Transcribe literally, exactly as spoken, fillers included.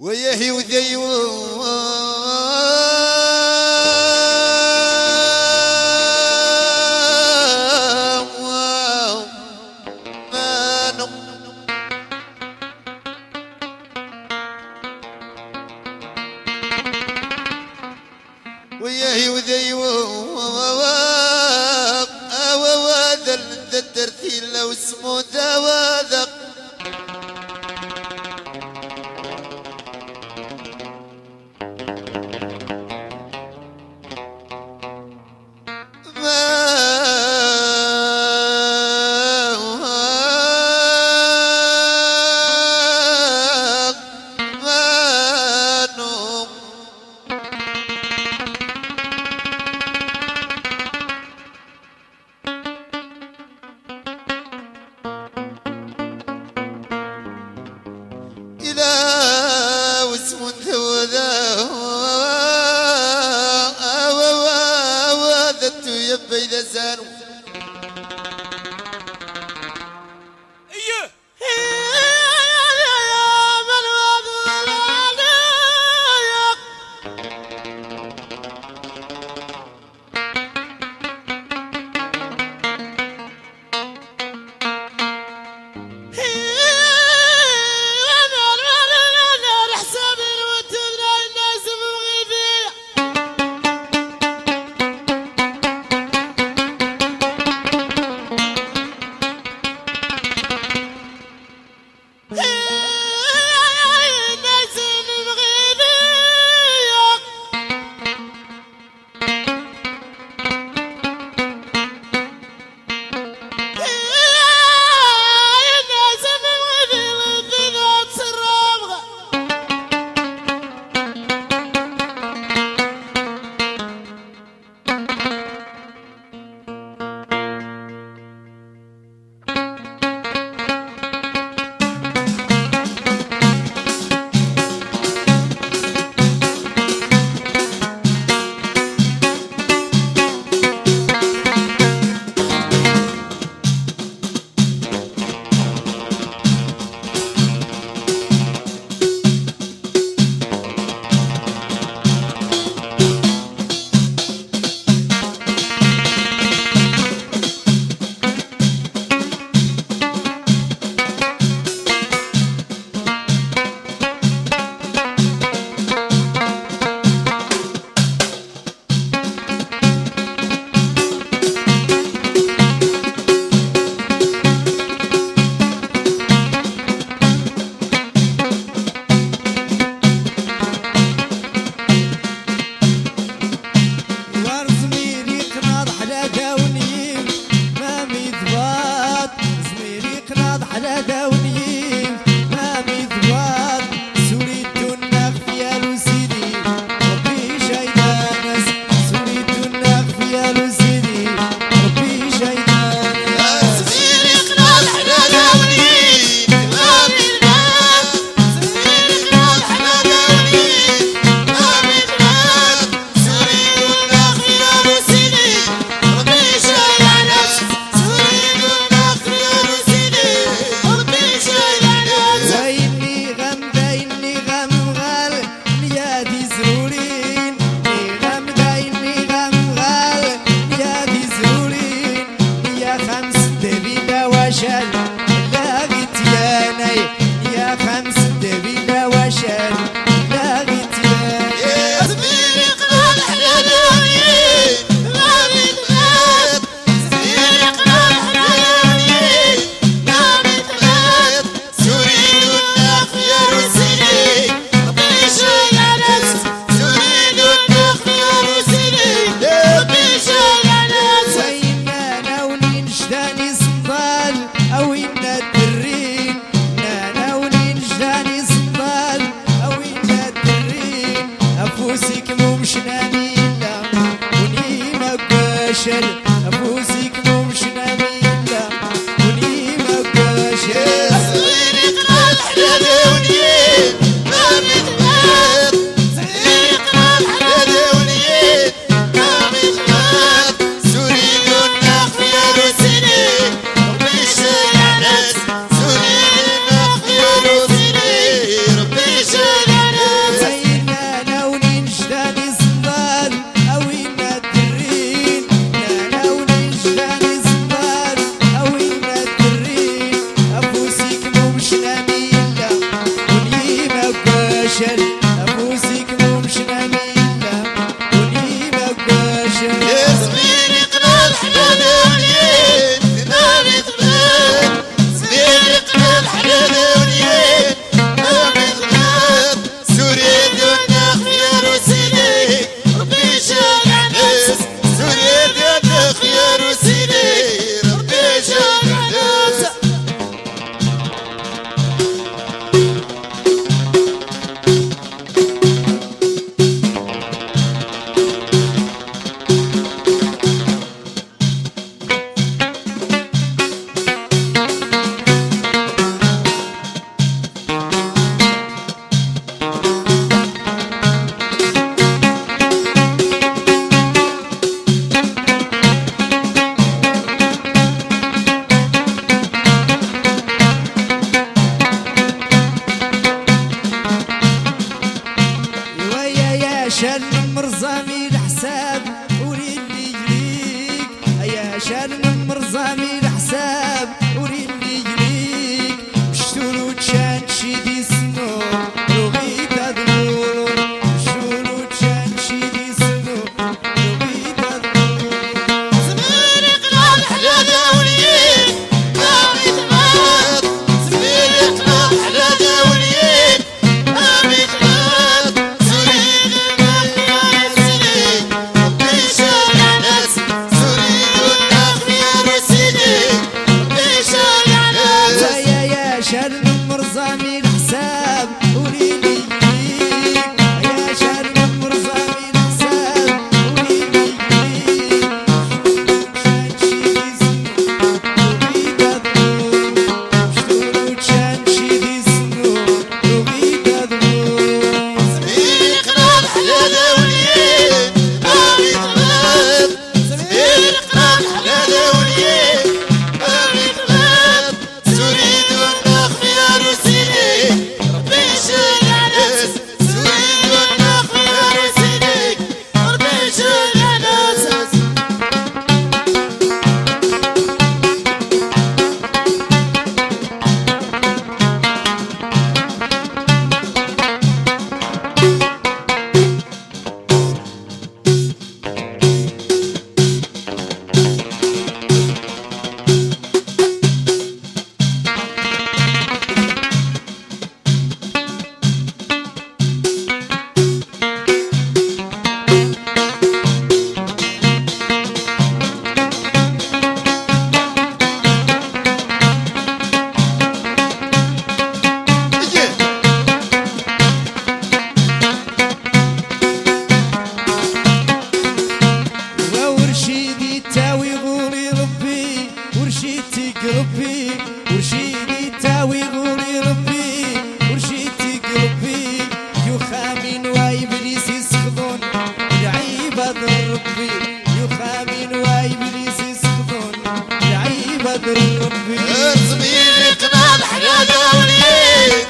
وياهي وذيو وياهي وذيو هذا الترتيل لو اسمه ذا إذا زانوا ايه أفوسك مش نميلة وني مقاشر صغيري قرال حلالي ونيت ما متغاد صغيري قرال حلالي ونيت ما متغاد سوري الناخ يا روسيني ربي شايع ناس سوري الناخ يا روسيني ربي شايع ناس الحساب وري اللي يليك يا شال من مرزامي الحساب وري اللي يليك شتولو تشان شيدي سنو روغيت هذنور شتولو تشان شيدي سنو روغيت هذنور زميري قلال حلال يا وليد قامي تمات زميري قلال حلال يا وليد قامي تمات سوريد الأخيار سيدي ربي شارع ناس سوريد الأخيار سيدي ربي شارع ناس يا يا شال من مرزامي الحساب وري اللي يليك يا شال من مرزامي الحساب وري اللي يليك شتولو تشان شيدي سنو روغيت هذنور زميري قلال حلال يا وليد قامي تمات زميري قلال حلال يا وليد قامي تمات سوريد الأخيار سيدي ربي شارع ناس سوريد الأخيار سيدي ربي شارع ناس ورشيدي تاوي غوري ربي ورشيتي قلبي ورشيدي تاوي غوري ربي ورشيتي قلبي يخامن وإبليس يسخضون العيبة ربي يخامن وإبليس يسخضون العيبة ربي زميري قلال حلال يا وليد